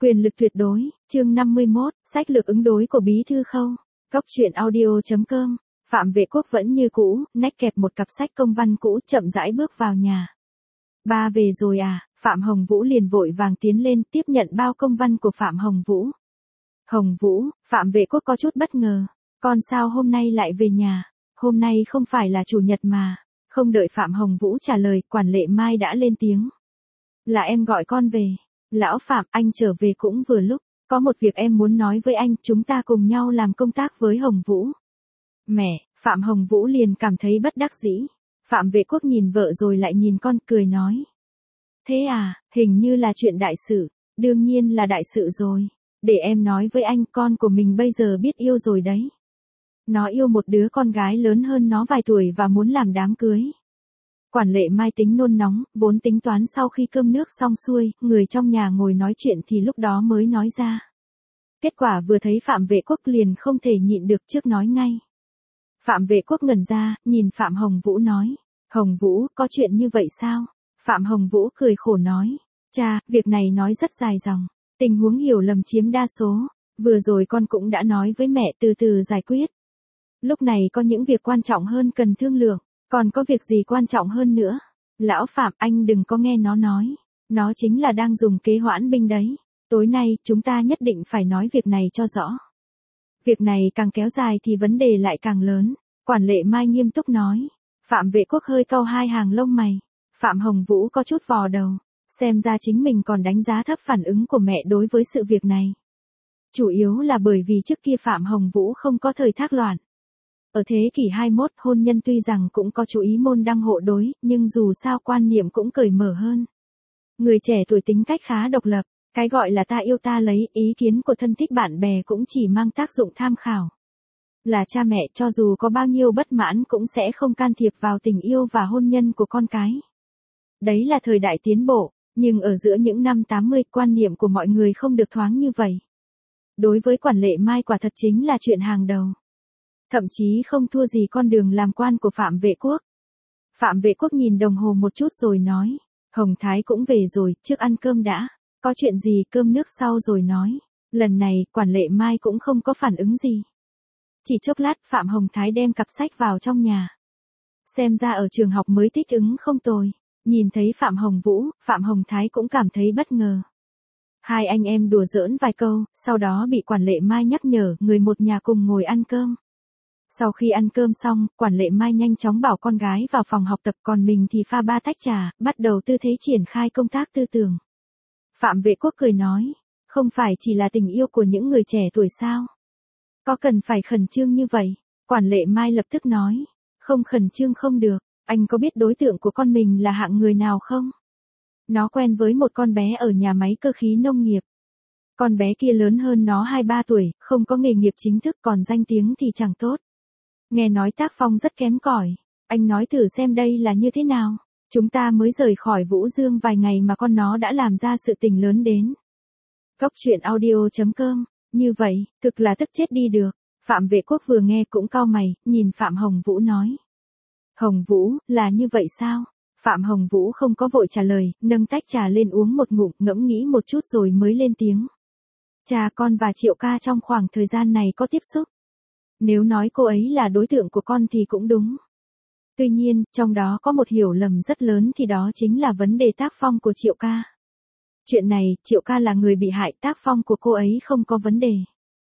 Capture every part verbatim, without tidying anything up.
Quyền lực tuyệt đối, chương năm mươi mốt, sách lược ứng đối của Bí thư Khâu. Góc truyện audio chấm com. Phạm Vệ Quốc vẫn như cũ, nách kẹp một cặp sách công văn cũ, chậm rãi bước vào nhà. Ba về rồi à? Phạm Hồng Vũ liền vội vàng tiến lên, tiếp nhận bao công văn của Phạm Hồng Vũ. Hồng Vũ, Phạm Vệ Quốc có chút bất ngờ. Con sao hôm nay lại về nhà? Hôm nay không phải là chủ nhật mà. Không đợi Phạm Hồng Vũ trả lời, quản lệ Mai đã lên tiếng. Là em gọi con về. Lão Phạm, anh trở về cũng vừa lúc. Có một việc em muốn nói với anh, chúng ta cùng nhau làm công tác với Hồng Vũ. Mẹ, Phạm Hồng Vũ liền cảm thấy bất đắc dĩ. Phạm Vệ Quốc nhìn vợ rồi lại nhìn con, cười nói. Thế à, hình như là chuyện đại sự. Đương nhiên là đại sự rồi. Để em nói với anh, con của mình bây giờ biết yêu rồi đấy. Nó yêu một đứa con gái lớn hơn nó vài tuổi và muốn làm đám cưới. Quản lệ Mai tính nôn nóng, vốn tính toán sau khi cơm nước xong xuôi, người trong nhà ngồi nói chuyện thì lúc đó mới nói ra. Kết quả vừa thấy Phạm Vệ Quốc liền không thể nhịn được trước nói ngay. Phạm Vệ Quốc ngẩn ra, nhìn Phạm Hồng Vũ nói. Hồng Vũ, có chuyện như vậy sao? Phạm Hồng Vũ cười khổ nói. Cha, việc này nói rất dài dòng. Tình huống hiểu lầm chiếm đa số. Vừa rồi con cũng đã nói với mẹ từ từ giải quyết. Lúc này có những việc quan trọng hơn cần thương lượng. Còn có việc gì quan trọng hơn nữa? Lão Phạm, anh đừng có nghe nó nói. Nó chính là đang dùng kế hoãn binh đấy. Tối nay, chúng ta nhất định phải nói việc này cho rõ. Việc này càng kéo dài thì vấn đề lại càng lớn. Quản lệ Mai nghiêm túc nói. Phạm Vệ Quốc hơi cau hai hàng lông mày. Phạm Hồng Vũ có chút vò đầu. Xem ra chính mình còn đánh giá thấp phản ứng của mẹ đối với sự việc này. Chủ yếu là bởi vì trước kia Phạm Hồng Vũ không có thời thác loạn. Ở thế kỷ hai mươi mốt, hôn nhân tuy rằng cũng có chú ý môn đăng hộ đối, nhưng dù sao quan niệm cũng cởi mở hơn. Người trẻ tuổi tính cách khá độc lập, cái gọi là ta yêu ta lấy, ý kiến của thân thích bạn bè cũng chỉ mang tác dụng tham khảo. Là cha mẹ, cho dù có bao nhiêu bất mãn cũng sẽ không can thiệp vào tình yêu và hôn nhân của con cái. Đấy là thời đại tiến bộ, nhưng ở giữa những năm tám mươi, quan niệm của mọi người không được thoáng như vậy. Đối với quản lệ Mai quả thật chính là chuyện hàng đầu. Thậm chí không thua gì con đường làm quan của Phạm Vệ Quốc. Phạm Vệ Quốc nhìn đồng hồ một chút rồi nói. Hồng Thái cũng về rồi, trước ăn cơm đã. Có chuyện gì cơm nước sau rồi nói. Lần này, quản lệ Mai cũng không có phản ứng gì. Chỉ chốc lát, Phạm Hồng Thái đem cặp sách vào trong nhà. Xem ra ở trường học mới thích ứng không tồi. Nhìn thấy Phạm Hồng Vũ, Phạm Hồng Thái cũng cảm thấy bất ngờ. Hai anh em đùa giỡn vài câu, sau đó bị quản lệ Mai nhắc nhở, người một nhà cùng ngồi ăn cơm. Sau khi ăn cơm xong, quản lệ Mai nhanh chóng bảo con gái vào phòng học tập, còn mình thì pha ba tách trà, bắt đầu tư thế triển khai công tác tư tưởng. Phạm Vệ Quốc cười nói, không phải chỉ là tình yêu của những người trẻ tuổi sao? Có cần phải khẩn trương như vậy? Quản lệ Mai lập tức nói, không khẩn trương không được, anh có biết đối tượng của con mình là hạng người nào không? Nó quen với một con bé ở nhà máy cơ khí nông nghiệp. Con bé kia lớn hơn nó hai ba tuổi, không có nghề nghiệp chính thức, còn danh tiếng thì chẳng tốt. Nghe nói tác phong rất kém cỏi. Anh nói thử xem đây là như thế nào. Chúng ta mới rời khỏi Vũ Dương vài ngày mà con nó đã làm ra sự tình lớn đến. Góc truyện audio chấm com. Như vậy, thực là tức chết đi được. Phạm Vệ Quốc vừa nghe cũng cau mày, nhìn Phạm Hồng Vũ nói. Hồng Vũ, là như vậy sao? Phạm Hồng Vũ không có vội trả lời, nâng tách trà lên uống một ngụm, ngẫm nghĩ một chút rồi mới lên tiếng. Cha, con và Triệu ca trong khoảng thời gian này có tiếp xúc. Nếu nói cô ấy là đối tượng của con thì cũng đúng. Tuy nhiên, trong đó có một hiểu lầm rất lớn thì đó chính là vấn đề tác phong của Triệu ca. Chuyện này, Triệu ca là người bị hại, tác phong của cô ấy không có vấn đề.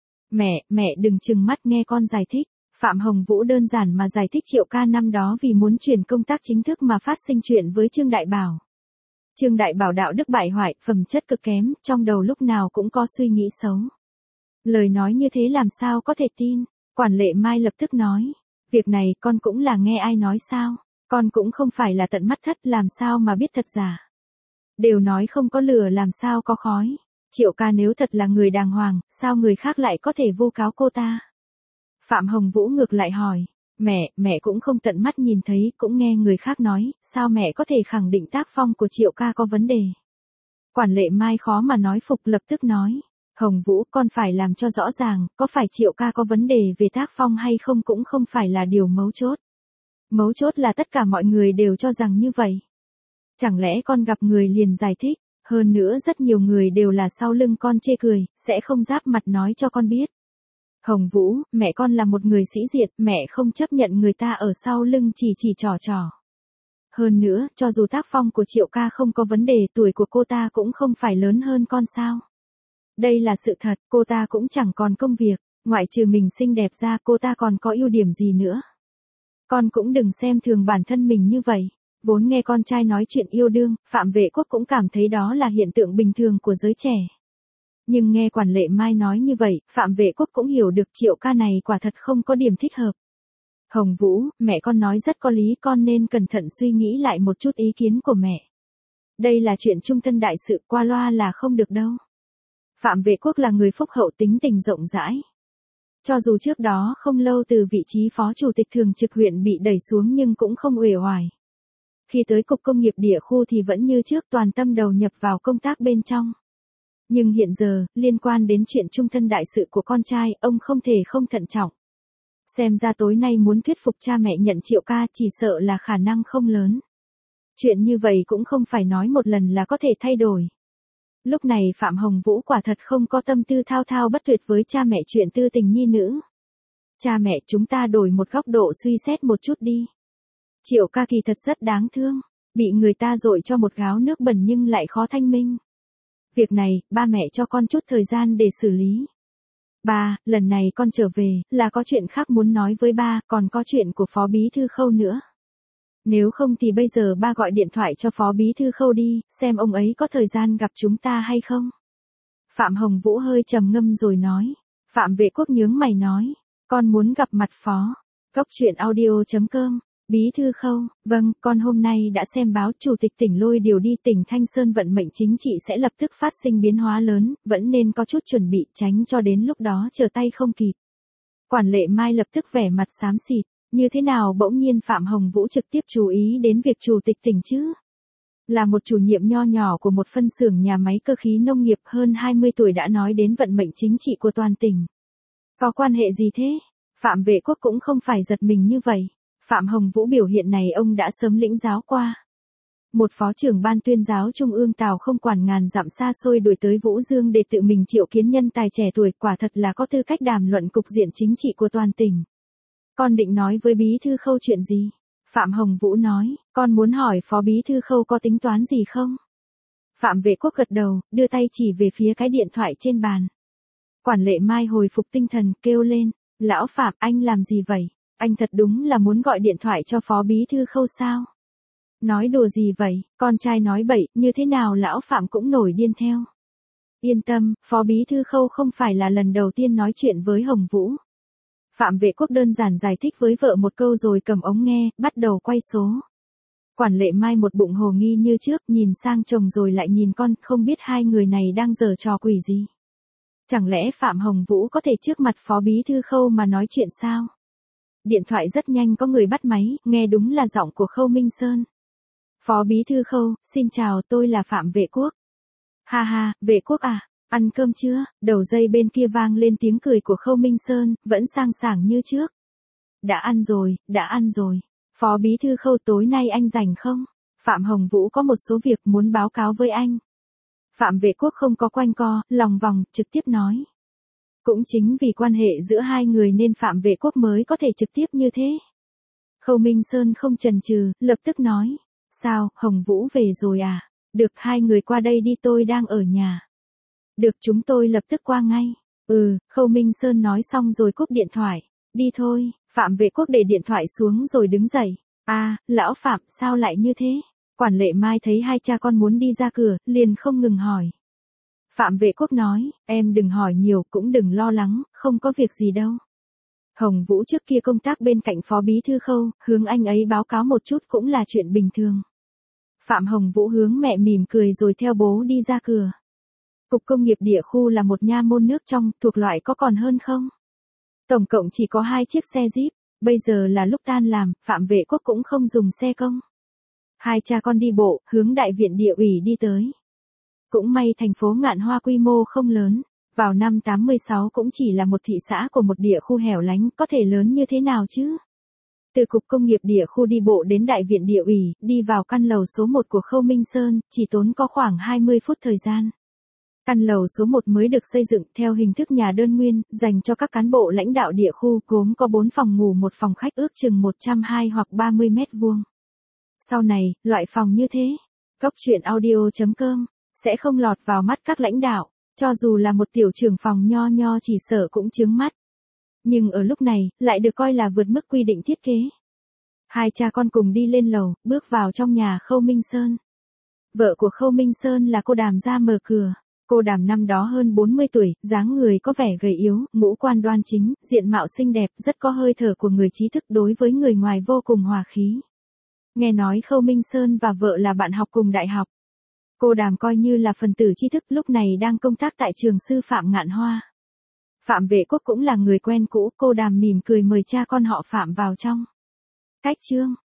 Mẹ, mẹ đừng trừng mắt nghe con giải thích. Phạm Hồng Vũ đơn giản mà giải thích Triệu ca năm đó vì muốn chuyển công tác chính thức mà phát sinh chuyện với Trương Đại Bảo. Trương Đại Bảo đạo đức bại hoại, phẩm chất cực kém, trong đầu lúc nào cũng có suy nghĩ xấu. Lời nói như thế làm sao có thể tin? Quản lệ Mai lập tức nói, việc này con cũng là nghe ai nói sao, con cũng không phải là tận mắt thất, làm sao mà biết thật giả. Đều nói không có lửa làm sao có khói, Triệu ca nếu thật là người đàng hoàng, sao người khác lại có thể vu cáo cô ta. Phạm Hồng Vũ ngược lại hỏi, mẹ, mẹ cũng không tận mắt nhìn thấy, cũng nghe người khác nói, sao mẹ có thể khẳng định tác phong của Triệu ca có vấn đề. Quản lệ Mai khó mà nói phục, lập tức nói. Hồng Vũ, con phải làm cho rõ ràng, có phải Triệu ca có vấn đề về tác phong hay không cũng không phải là điều mấu chốt. Mấu chốt là tất cả mọi người đều cho rằng như vậy. Chẳng lẽ con gặp người liền giải thích, Hơn nữa rất nhiều người đều là sau lưng con chê cười, sẽ không giáp mặt nói cho con biết. Hồng Vũ, mẹ con là một người sĩ diện, mẹ không chấp nhận người ta ở sau lưng chỉ chỉ trò trò. Hơn nữa, cho dù tác phong của Triệu ca không có vấn đề, tuổi của cô ta cũng không phải lớn hơn con sao. Đây là sự thật, cô ta cũng chẳng còn công việc, ngoại trừ mình xinh đẹp ra cô ta còn có ưu điểm gì nữa. Con cũng đừng xem thường bản thân mình như vậy. Vốn nghe con trai nói chuyện yêu đương, Phạm Vệ Quốc cũng cảm thấy đó là hiện tượng bình thường của giới trẻ. Nhưng nghe quản lệ Mai nói như vậy, Phạm Vệ Quốc cũng hiểu được Triệu ca này quả thật không có điểm thích hợp. Hồng Vũ, mẹ con nói rất có lý, con nên cẩn thận suy nghĩ lại một chút ý kiến của mẹ. Đây là chuyện chung thân đại sự, qua loa là không được đâu. Phạm Vệ Quốc là người phúc hậu, tính tình rộng rãi. Cho dù trước đó không lâu từ vị trí phó chủ tịch thường trực huyện bị đẩy xuống nhưng cũng không uể oải. Khi tới cục công nghiệp địa khu thì vẫn như trước, toàn tâm đầu nhập vào công tác bên trong. Nhưng hiện giờ, liên quan đến chuyện chung thân đại sự của con trai, ông không thể không thận trọng. Xem ra tối nay muốn thuyết phục cha mẹ nhận Triệu ca chỉ sợ là khả năng không lớn. Chuyện như vậy cũng không phải nói một lần là có thể thay đổi. Lúc này Phạm Hồng Vũ quả thật không có tâm tư thao thao bất tuyệt với cha mẹ chuyện tư tình nhi nữ. Cha mẹ, chúng ta đổi một góc độ suy xét một chút đi. Triệu ca kỳ thật rất đáng thương, bị người ta dội cho một gáo nước bẩn nhưng lại khó thanh minh. Việc này, ba mẹ cho con chút thời gian để xử lý. Ba, lần này con trở về, là có chuyện khác muốn nói với ba, còn có chuyện của Phó Bí Thư Khâu nữa. Nếu không thì bây giờ ba gọi điện thoại cho Phó Bí Thư Khâu đi, xem ông ấy có thời gian gặp chúng ta hay không. Phạm Hồng Vũ hơi trầm ngâm rồi nói. Phạm Vệ Quốc nhướng mày nói, con muốn gặp mặt Phó. Cốc truyện audio chấm com. Bí Thư Khâu, vâng, con hôm nay đã xem báo, Chủ tịch tỉnh lôi điều đi tỉnh Thanh Sơn, vận mệnh chính trị sẽ lập tức phát sinh biến hóa lớn, vẫn nên có chút chuẩn bị, tránh cho đến lúc đó trở tay không kịp. Quản lệ Mai lập tức vẻ mặt xám xịt, như thế nào bỗng nhiên Phạm Hồng Vũ trực tiếp chú ý đến việc Chủ tịch tỉnh chứ? Là một chủ nhiệm nho nhỏ của một phân xưởng nhà máy cơ khí nông nghiệp, hơn hai mươi tuổi đã nói đến vận mệnh chính trị của toàn tỉnh. Có quan hệ gì thế? Phạm Vệ Quốc cũng không phải giật mình như vậy. Phạm Hồng Vũ biểu hiện này ông đã sớm lĩnh giáo qua. Một phó trưởng ban tuyên giáo trung ương Tào không quản ngàn dặm xa xôi đuổi tới Vũ Dương để tự mình triệu kiến nhân tài trẻ tuổi, quả thật là có tư cách đàm luận cục diện chính trị của toàn tỉnh. Con định nói với Bí Thư Khâu chuyện gì? Phạm Hồng Vũ nói, con muốn hỏi Phó Bí Thư Khâu có tính toán gì không? Phạm Vệ Quốc gật đầu, đưa tay chỉ về phía cái điện thoại trên bàn. Quản lệ Mai hồi phục tinh thần, kêu lên, lão Phạm, anh làm gì vậy? Anh thật đúng là muốn gọi điện thoại cho Phó Bí Thư Khâu sao? Nói đùa gì vậy, con trai nói bậy, như thế nào lão Phạm cũng nổi điên theo. Yên tâm, Phó Bí Thư Khâu không phải là lần đầu tiên nói chuyện với Hồng Vũ. Phạm Vệ Quốc đơn giản giải thích với vợ một câu rồi cầm ống nghe, bắt đầu quay số. Quản lệ Mai một bụng hồ nghi như trước, nhìn sang chồng rồi lại nhìn con, không biết hai người này đang giở trò quỷ gì. Chẳng lẽ Phạm Hồng Vũ có thể trước mặt Phó Bí Thư Khâu mà nói chuyện sao? Điện thoại rất nhanh có người bắt máy, nghe đúng là giọng của Khâu Minh Sơn. Phó Bí Thư Khâu, xin chào, tôi là Phạm Vệ Quốc. Ha ha, Vệ Quốc à, ăn cơm chưa? Đầu dây bên kia vang lên tiếng cười của Khâu Minh Sơn, vẫn sang sảng như trước. Đã ăn rồi, đã ăn rồi. Phó Bí Thư Khâu, tối nay anh rảnh không? Phạm Hồng Vũ có một số việc muốn báo cáo với anh. Phạm Vệ Quốc không có quanh co, lòng vòng, trực tiếp nói. Cũng chính vì quan hệ giữa hai người nên Phạm Vệ Quốc mới có thể trực tiếp như thế. Khâu Minh Sơn không chần chừ, lập tức nói. Sao, Hồng Vũ về rồi à? Được, hai người qua đây đi, tôi đang ở nhà. Được, chúng tôi lập tức qua ngay. Ừ, Khâu Minh Sơn nói xong rồi cúp điện thoại. Đi thôi, Phạm Vệ Quốc để điện thoại xuống rồi đứng dậy. À, lão Phạm, sao lại như thế? Quản lệ Mai thấy hai cha con muốn đi ra cửa, liền không ngừng hỏi. Phạm Vệ Quốc nói, em đừng hỏi nhiều, cũng đừng lo lắng, không có việc gì đâu. Hồng Vũ trước kia công tác bên cạnh Phó Bí Thư Khâu, hướng anh ấy báo cáo một chút cũng là chuyện bình thường. Phạm Hồng Vũ hướng mẹ mỉm cười rồi theo bố đi ra cửa. Cục công nghiệp địa khu là một nha môn nước trong, thuộc loại có còn hơn không? Tổng cộng chỉ có hai chiếc xe Jeep, bây giờ là lúc tan làm, Phạm Vệ Quốc cũng không dùng xe công. Hai cha con đi bộ, hướng đại viện địa ủy đi tới. Cũng may thành phố Ngạn Hoa quy mô không lớn, vào năm tám mươi sáu cũng chỉ là một thị xã của một địa khu hẻo lánh, có thể lớn như thế nào chứ? Từ Cục Công nghiệp Địa khu đi bộ đến Đại viện Địa ủy, đi vào căn lầu số một của Khâu Minh Sơn, chỉ tốn có khoảng hai mươi phút thời gian. Căn lầu số một mới được xây dựng theo hình thức nhà đơn nguyên, dành cho các cán bộ lãnh đạo địa khu, gồm có bốn phòng ngủ một phòng khách ước chừng một trăm hai hoặc ba mươi mét vuông. Sau này, loại phòng như thế, Cóc truyện audio chấm com, sẽ không lọt vào mắt các lãnh đạo, cho dù là một tiểu trưởng phòng nho nho chỉ sợ cũng chướng mắt. Nhưng ở lúc này, lại được coi là vượt mức quy định thiết kế. Hai cha con cùng đi lên lầu, bước vào trong nhà Khâu Minh Sơn. Vợ của Khâu Minh Sơn là cô Đàm ra mở cửa. Cô Đàm năm đó hơn bốn mươi tuổi, dáng người có vẻ gầy yếu, ngũ quan đoan chính, diện mạo xinh đẹp, rất có hơi thở của người trí thức, đối với người ngoài vô cùng hòa khí. Nghe nói Khâu Minh Sơn và vợ là bạn học cùng đại học. Cô Đàm coi như là phần tử trí thức, lúc này đang công tác tại trường sư Phạm Ngạn Hoa. Phạm Vệ Quốc cũng là người quen cũ, cô Đàm mỉm cười mời cha con họ Phạm vào trong. Cách chương